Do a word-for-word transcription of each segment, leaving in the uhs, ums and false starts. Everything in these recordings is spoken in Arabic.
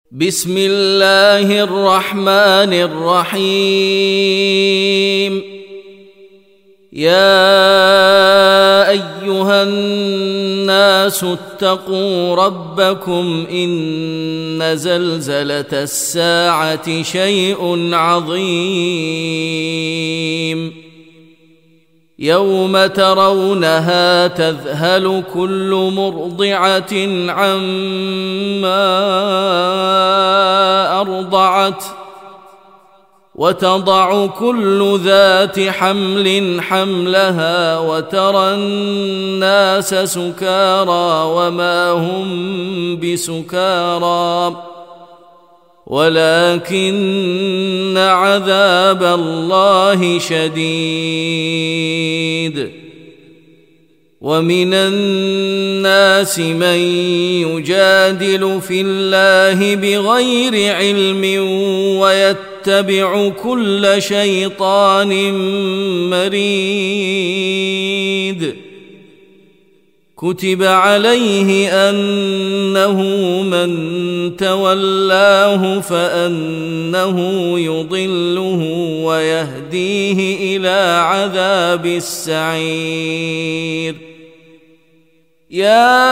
بسم الله الرحمن الرحيم. يا أيها الناس اتقوا ربكم إن زلزلة الساعة شيء عظيم يوم ترونها تذهل كل مرضعة عما أرضعت وتضع كل ذات حمل حملها وترى الناس سكارى وما هم بسكارى ولكن عذاب الله شديد. ومن الناس من يجادل في الله بغير علم ويتبع كل شيطان مريد. كتب عليه أنه من تولاه فأنه يضله ويهديه إلى عذاب السعير. يا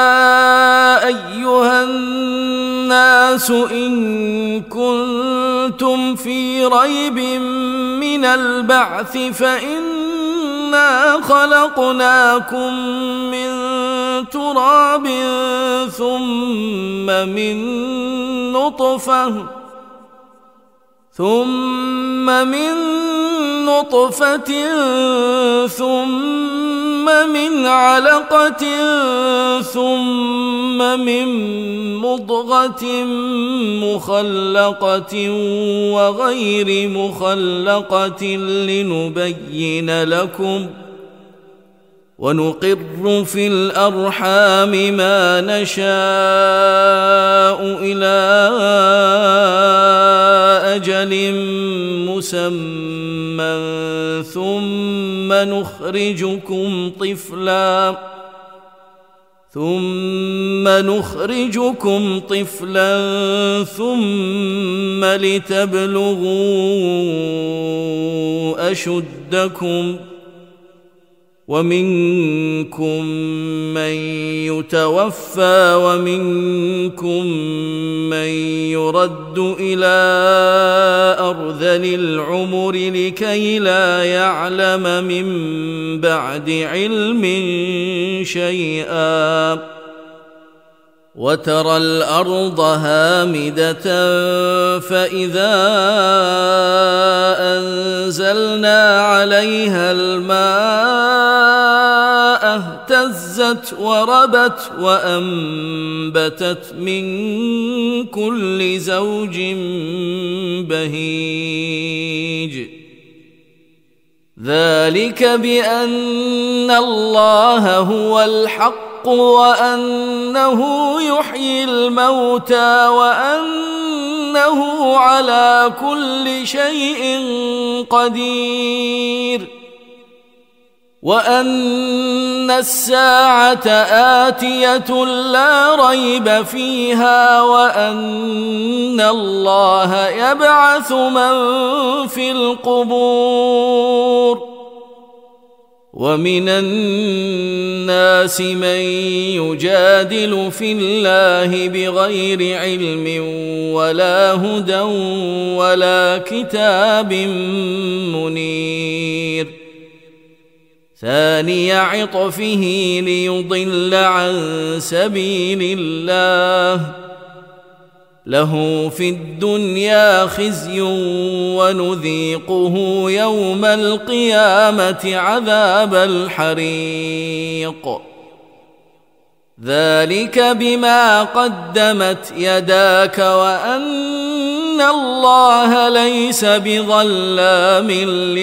أيها الناس إن كنتم في ريب من البعث فإنا خلقناكم من تراب ثم من نطفة ثم من نطفة ثم من علقة ثم من مضغة مخلقة وغير مخلقة لنبين لكم ونقر في الأرحام ما نشاء إلى أجل مسمى ثم نخرجكم طفلا ثم نخرجكم طفلا ثم لتبلغوا أشدكم ومنكم من يتوفى ومنكم من يرد إلى أرذل العمر لكي لا يعلم من بعد علم شيئا. وترى الأرض هامدة فإذا أنزلنا عليها الماء اهتزت وربت وأنبتت من كل زوج بهيج. ذلك بأن الله هو الحق وأنه يحيي الموتى وأنه على كل شيء قدير وأن الساعة آتية لا ريب فيها وأن الله يبعث من في القبور. ومن الناس من يجادل في الله بغير علم ولا هدى ولا كتاب منير. ثاني عطفه ليضل عن سبيل الله له في الدنيا خزي ونذيقه يوم القيامة عذاب الحريق. ذلك بما قدمت يداك وأن الله ليس بظلام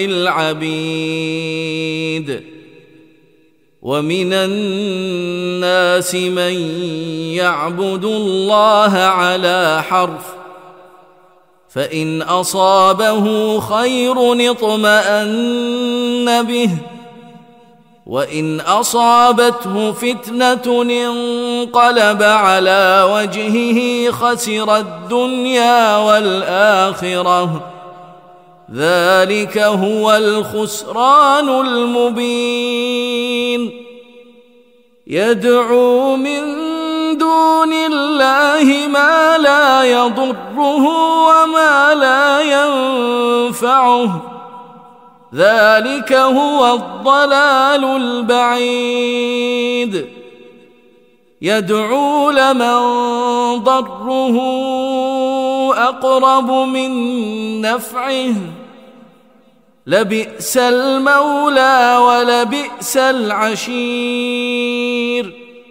للعبيد. ومن الناس من يعبد الله على حرف فإن أصابه خير اطمأن به وإن أصابته فتنة انقلب على وجهه خسر الدنيا والآخرة ذلك هو الخسران المبين يدعو من دون الله ما لا يضره وما لا ينفعه ذلك هو الضلال البعيد يدعو لمن ضره أقرب من نفعه لبئس المولى ولبئس العشير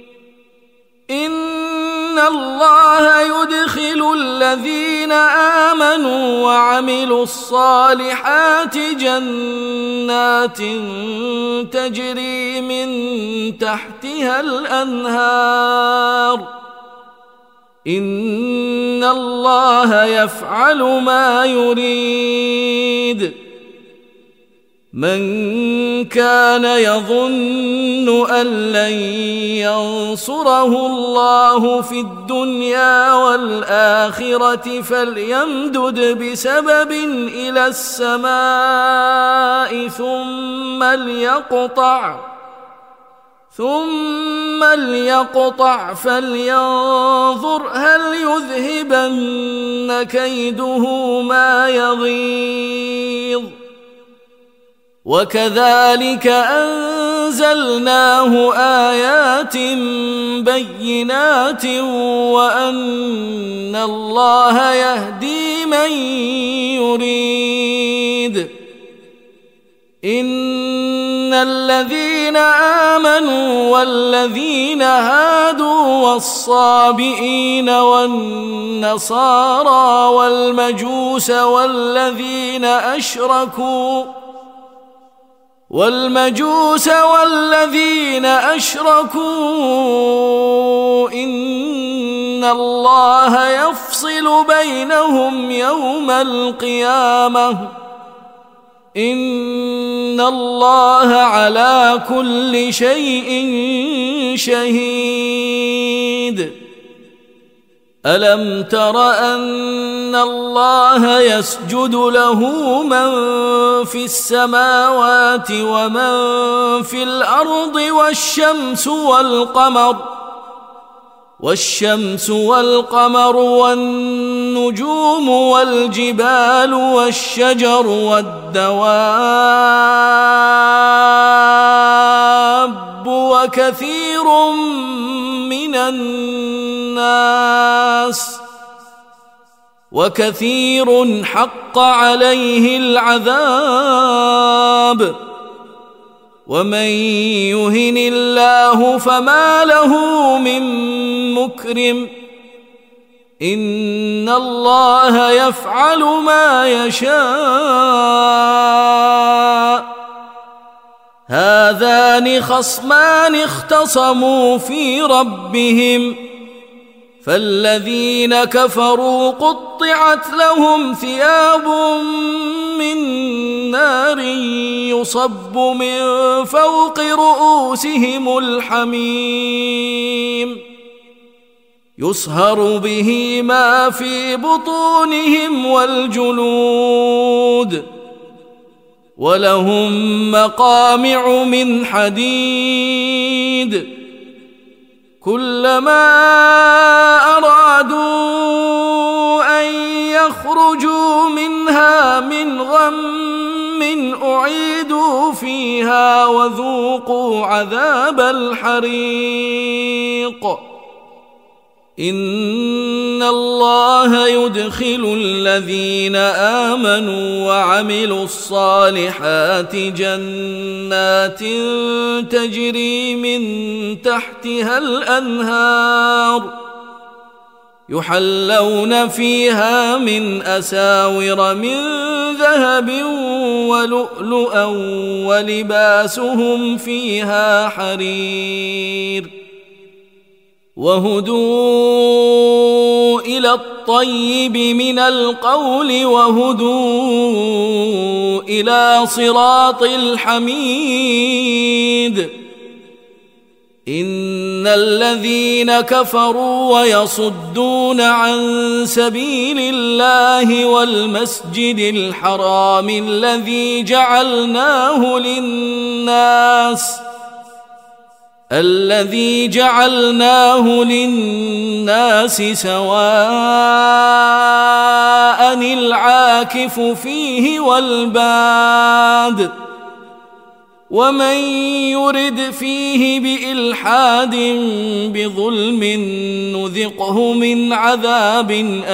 إن الله يدخل الذين آمنوا وعملوا الصالحات جنات تجري من تحتها الأنهار إن الله يفعل ما يريد من كان يظن أن لن ينصره الله في الدنيا والآخرة فليمدد بسبب إلى السماء ثم ليقطع ثم ليقطع فلينظر هل يذهبن كيده ما يغيظ وكذلك أنزلناه آيات بينات وأن الله يهدي من يريد إن الذين آمنوا والذين هادوا والصابئين والنصارى والمجوس والذين أشركوا والمجوس والذين أشركوا إن الله يفصل بينهم يوم القيامة إن الله على كل شيء شهيد ألم تر أن الله يسجد له من في السماوات ومن في الأرض والشمس والقمر والشمس والقمر والنجوم والجبال والشجر والدواب وكثير من الناس وكثير حق عليه العذاب ومن يهن الله فما له من مكرم إن الله يفعل ما يشاء هذان خصمان اختصموا في ربهم فالذين كفروا قطعت لهم ثياب من نار يصب من فوق رؤوسهم الحميم يصهر به ما في بطونهم والجلود ولهم مقامع من حديد كلما أرادوا أن يخرجوا منها من غم أعيدوا فيها وذوقوا عذاب الحريق إن الله يدخل الذين آمنوا وعملوا الصالحات جنات تجري من تحتها الأنهار يحلون فيها من أساور من ذهب ولؤلؤا ولباسهم فيها حرير وهدوا إلى الطيب من القول وهدوا إلى صراط الحميد إن الذين كفروا ويصدون عن سبيل الله والمسجد الحرام الذي جعلناه للناس الذي جعلناه للناس سواء العاكف فيه والباد ومن يرد فيه بإلحاد بظلم نذقه من عذاب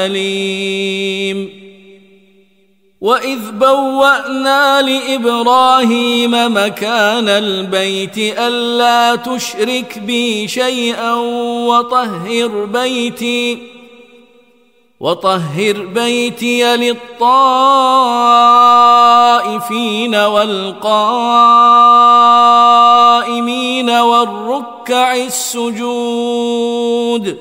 أليم وإذ بوأنا لإبراهيم مكان البيت ألا تشرك بي شيئا وطهر بيتي وطهر بيتي للطائفين والقائمين والركع السجود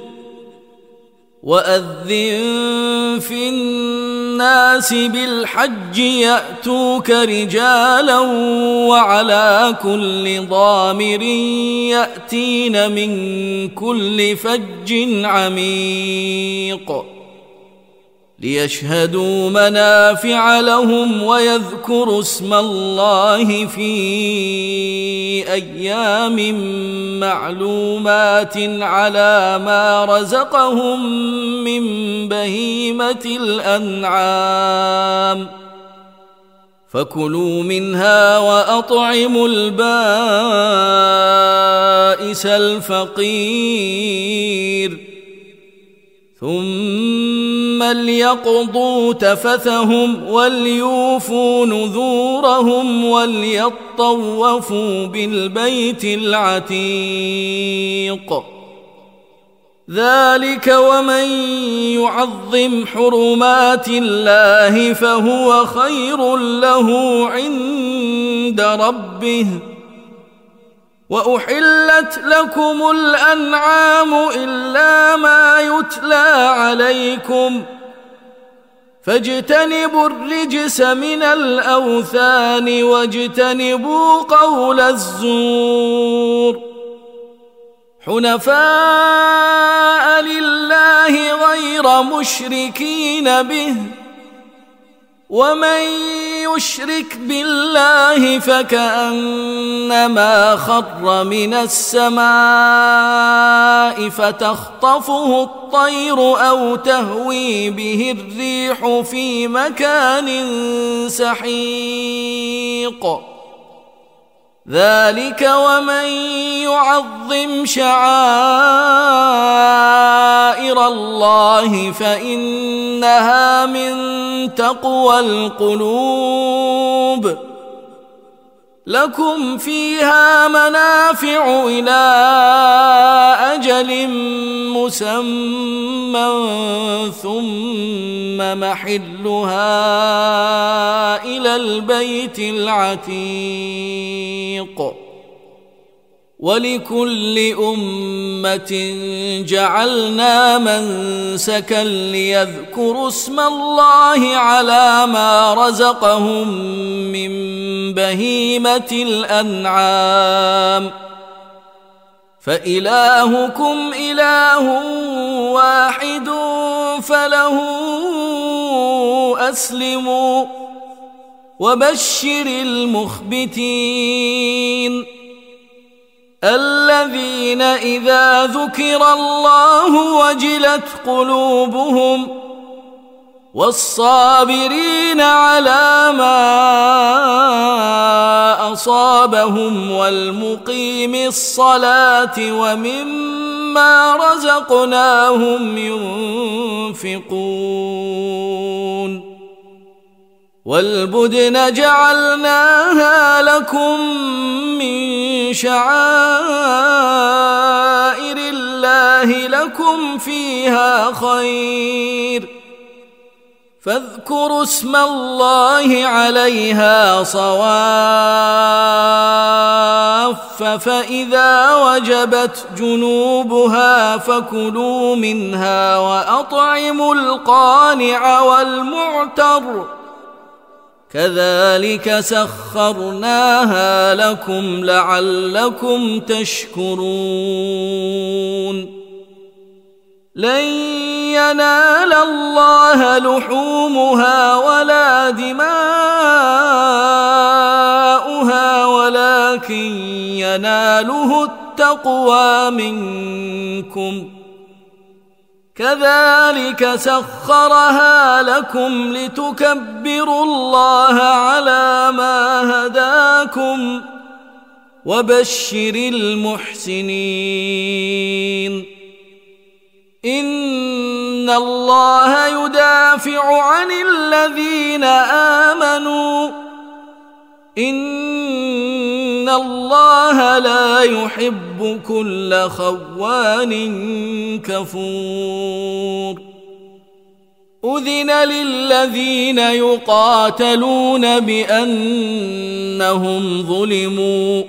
وأذن في الناس بالحج يأتوك رجالا وعلى كل ضامر يأتين من كل فج عميق ليشهدوا منافع لهم ويذكروا اسم الله في أيام معلومات على ما رزقهم من بهيمة الأنعام فكلوا منها وأطعموا البائس الفقير ثم ليقضوا تفثهم وليوفوا نذورهم وليطوفوا بالبيت العتيق ذلك ومن يعظم حرمات الله فهو خير له عند ربه وأحلت لكم الأنعام إلا ما يتلى عليكم فاجتنبوا الرجس من الأوثان واجتنبوا قول الزور حنفاء لله غير مشركين به ومن يشرك بالله فكأنما خر من السماء فتخطفه الطير أو تهوي به الريح في مكان سحيق ذلك ومن يعظم شعائر الله فإنها من تقوى القلوب لكم فيها منافع إلى أجل مسمى ثم محلها إلى البيت العتيق ولكل أمة جعلنا منسكا ليذكروا اسم الله على ما رزقهم من بهيمة الأنعام فإلهكم إله واحد فله أسلموا وبشر المخبتين الذين إذا ذكر الله وجلت قلوبهم والصابرين على ما أصابهم والمقيم الصلاة ومما رزقناهم ينفقون والبدن جعلناها لكم من شعائر الله لكم فيها خير فاذكروا اسم الله عليها صواف فإذا وجبت جنوبها فكلوا منها وأطعموا القانع والمعتر كذلك سخرناها لكم لعلكم تشكرون لن ينال الله لحومها ولا دماؤها ولكن يناله التقوى منكم كذلك سخرها لكم لتكبروا الله على ما هداكم وبشر المحسنين إن الله يدافع عن الذين آمنوا إن الله لا يحب كل خوان كفور أذن للذين يقاتلون بأنهم ظلموا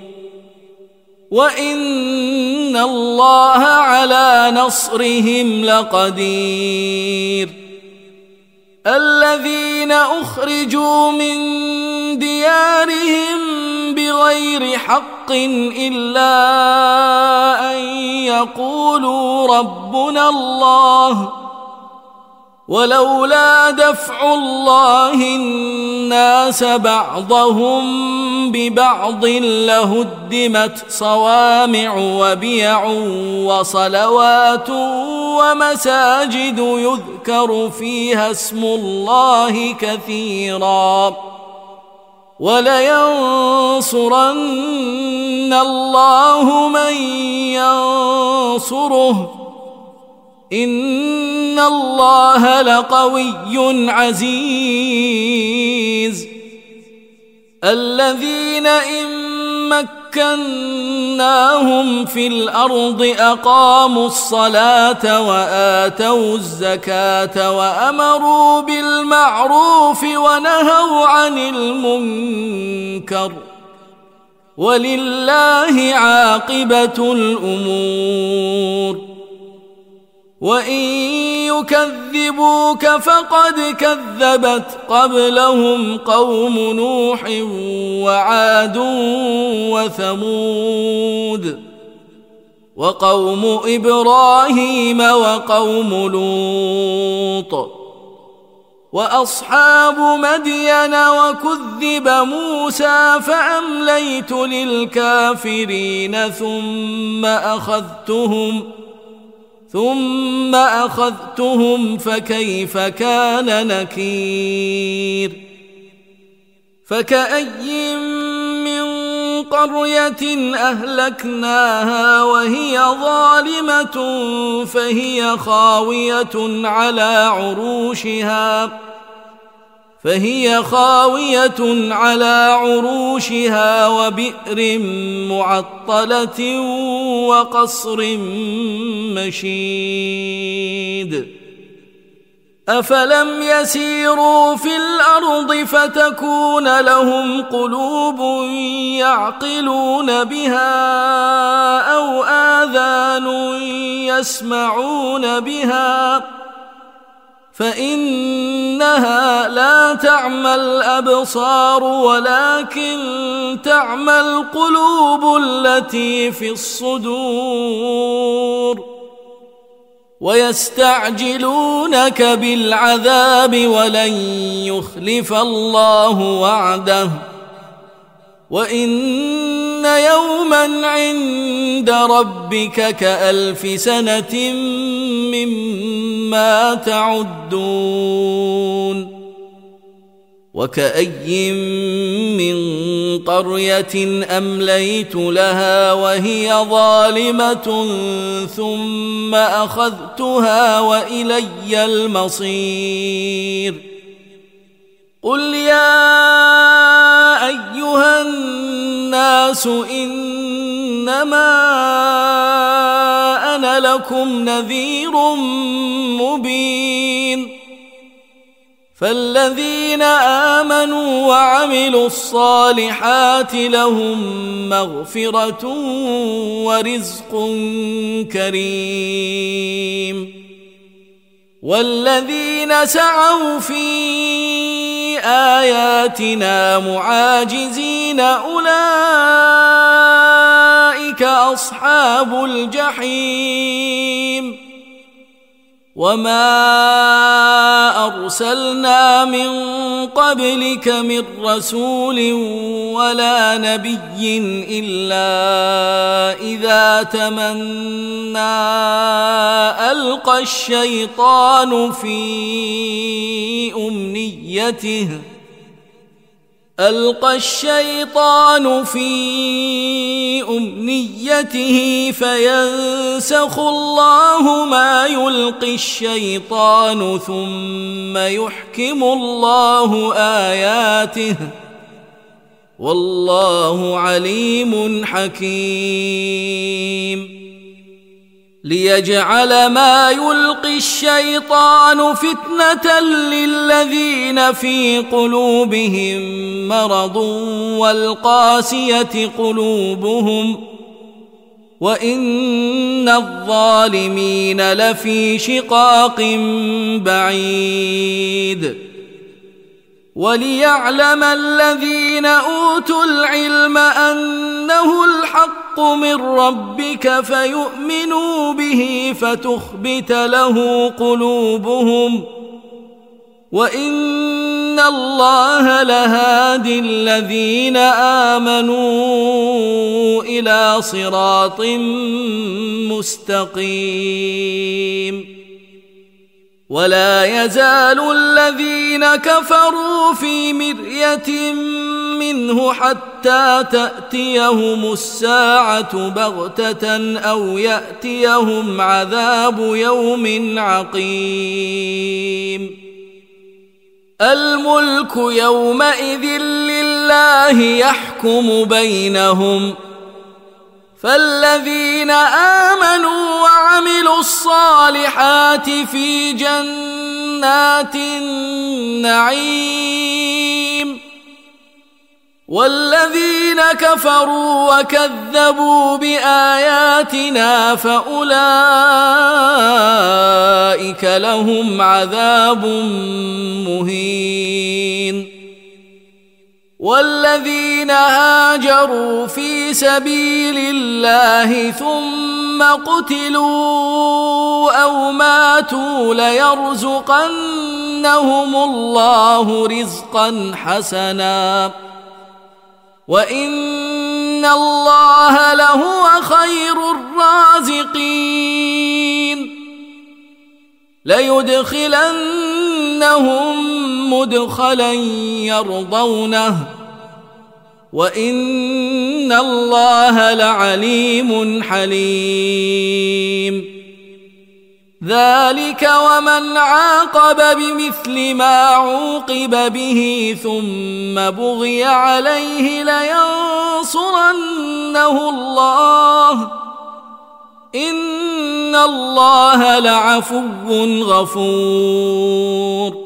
وإن الله على نصرهم لقدير الذين أخرجوا من ديارهم بغير حق إلا أن يقولوا ربنا الله ولولا دفع الله الناس بعضهم ببعض لهدمت صوامع وبيع وصلوات ومساجد يذكر فيها اسم الله كثيرا ولينصرن الله من ينصره إن الله لقوي عزيز الذين إن مكناهم في الأرض أقاموا الصلاة وآتوا الزكاة وأمروا بالمعروف ونهوا عن المنكر ولله عاقبة الأمور وإن يكذبوك فقد كذبت قبلهم قوم نوح وعاد وثمود وقوم إبراهيم وقوم لوط وأصحاب مدين وكذب موسى فأمليت للكافرين ثم أخذتهم ثم أخذتهم فكيف كان نكير فكأي من قرية أهلكناها وهي ظالمة فهي خاوية على عروشها فهي خاوية على عروشها وبئر معطلة وقصر مشيد أفلم يسيروا في الأرض فتكون لهم قلوب يعقلون بها أو آذان يسمعون بها فإنها لا تعمى الأبصار ولكن تعمى القلوب التي في الصدور ويستعجلونك بالعذاب ولن يخلف الله وعده وإن يوما عند ربك كألف سنة مما تعدون وكأي من قرية أمليت لها وهي ظالمة ثم أخذتها وإلي المصير قل يا أيها الناس إنما أنا لكم نذير مبين فالذين آمنوا وعملوا الصالحات لهم مغفرة ورزق كريم. والذين سعوا في آياتنا معاجزين أولئك أصحاب الجحيم. وما أرسلنا من قبلك من رسول ولا نبي إلا إذا تمنى ألقى الشيطان في أمنيته ألقى الشيطان في أمنيته فينسخ الله ما يلقي الشيطان ثم يحكم الله آياته والله عليم حكيم. ليجعل ما يلقي الشيطان فتنة للذين في قلوبهم مرض والقاسية قلوبهم وإن الظالمين لفي شقاق بعيد. وليعلم الذين أوتوا العلم أنه الحق من ربك فيؤمنوا به فتخبت له قلوبهم وإن الله لهادي الذين آمنوا إلى صراط مستقيم. ولا يزال الذين كفروا في مرية منه حتى تأتيهم الساعة بغتة أو يأتيهم عذاب يوم عقيم. الملك يومئذ لله يحكم بينهم فالذين آمنوا وعملوا الصالحات في جنات النعيم والذين كفروا وكذبوا بآياتنا فأولئك لهم عذاب مهين. والذين هاجروا في سبيل الله ثم قتلوا أو ماتوا ليرزقنهم الله رزقا حسنا وإن الله لهو خير الرازقين. ليدخلنهم مدخلا يرضونه وإن الله لعليم حليم. ذلك ومن عاقب بمثل ما عوقب به ثم بغي عليه لينصرنه الله إن الله لعفو غفور.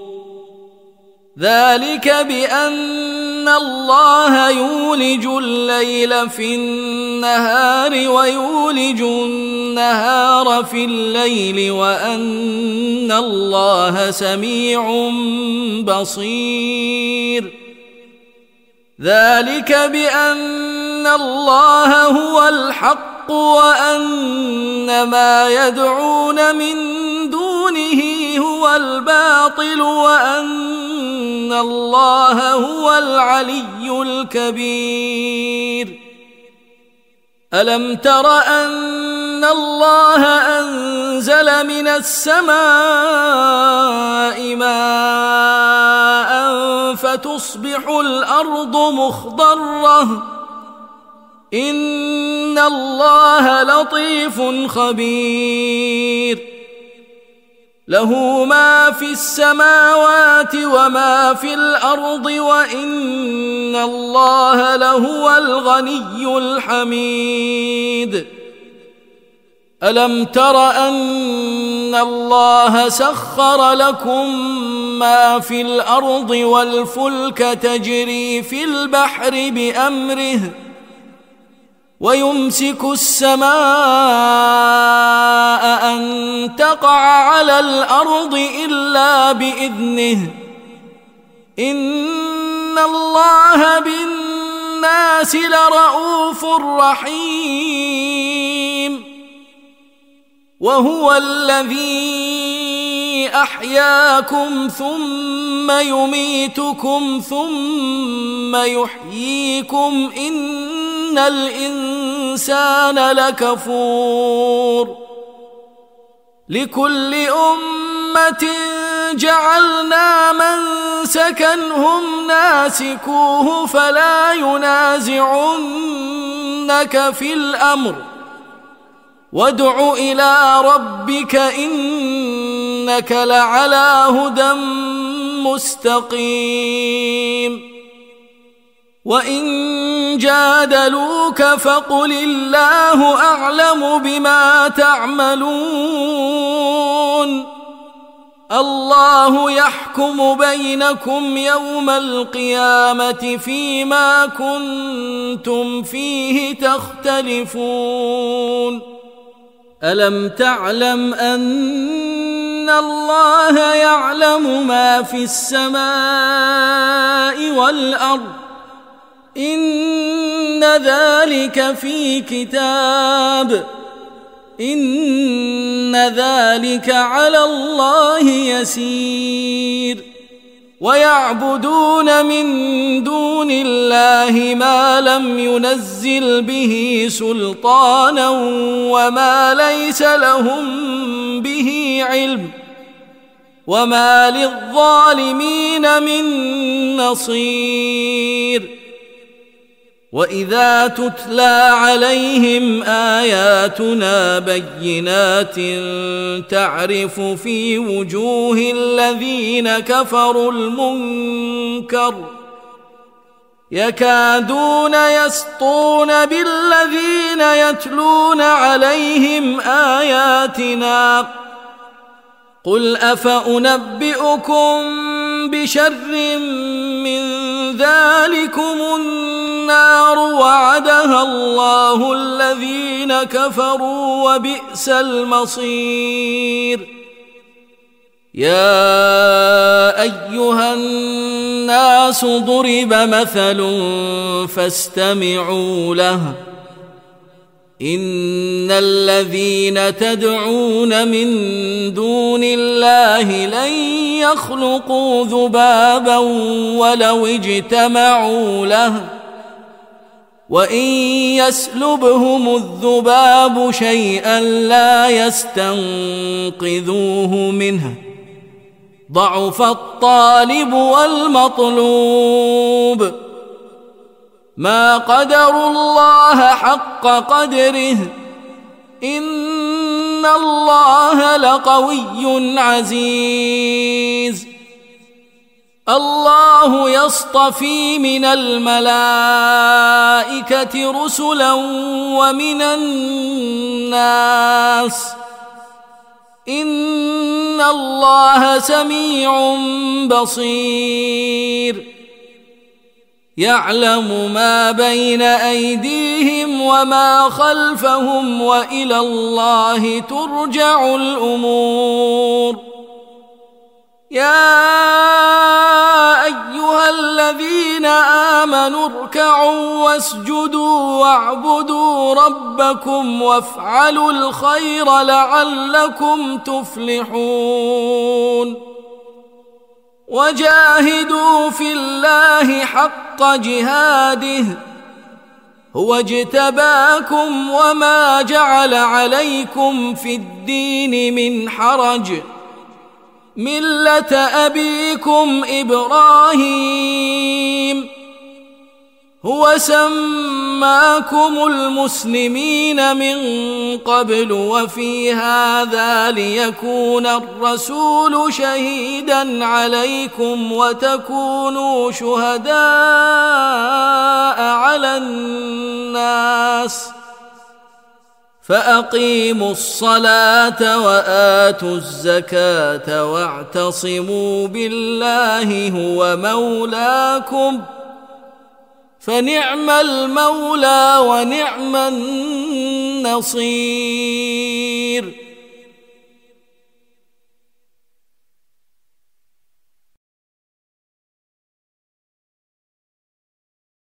ذلك بأن الله يولج الليل في النهار ويولج النهار في الليل وأن الله سميع بصير. ذلك بأن الله هو الحق وأن ما يدعون من دونه هو الباطل وأن الله هو العلي الكبير. ألم تر أن الله أنزل من السماء ماء فتصبح الأرض مخضرة إن الله لطيف خبير. له ما في السماوات وما في الأرض وإن الله لهو الغني الحميد. ألم تر أن الله سخر لكم ما في الأرض والفلك تجري في البحر بأمره ويمسك السماء أن تقع على الأرض إلا بإذنه إن الله بالناس لرؤوف رحيم وهو الذي أحياكم ثم يميتكم ثم يحييكم إن الإنسان لكفور لكل أمة جعلنا منسكا هم ناسكوه فلا ينازعنك في الأمر وادع إلى ربك إنك لعلى هدى مستقيم وإن جادلوك فقل الله أعلم بما تعملون الله يحكم بينكم يوم القيامة فيما كنتم فيه تختلفون ألم تعلم أن الله يعلم ما في السماء والأرض إن ذلك في كتاب إن ذلك على الله يسير ويعبدون من دون الله ما لم ينزل به سلطانا وما ليس لهم به علم وما للظالمين من نصير وإذا تتلى عليهم آياتنا بينات تعرف في وجوه الذين كفروا المنكر يكادون يسطون بالذين يتلون عليهم آياتنا قل أفأنبئكم بشر من ذلكم النار وعدها الله الذين كفروا وبئس المصير يا أيها الناس ضرب مثل فاستمعوا له إن الذين تدعون من دون الله لن يخلقوا ذبابا ولو اجتمعوا له وإن يسلبهم الذباب شيئا لا يستنقذوه منه ضعف الطالب والمطلوب ما قدروا الله حق قدره إن الله لقوي عزيز الله يصطفي من الملائكة رسلا ومن الناس إن الله سميع بصير يعلم ما بين أيديهم وما خلفهم وإلى الله ترجع الأمور يا أيها الذين آمنوا اركعوا واسجدوا واعبدوا ربكم وافعلوا الخير لعلكم تفلحون وجاهدوا في الله حق جهاده هو اجتباكم وما جعل عليكم في الدين من حرج ملة أبيكم إبراهيم هو سماكم المسلمين من قبل وفي هذا ليكون الرسول شهيدا عليكم وتكونوا شهداء على الناس فأقيموا الصلاة وآتوا الزكاة واعتصموا بالله هو مولاكم فنعم المولى ونعم النصير.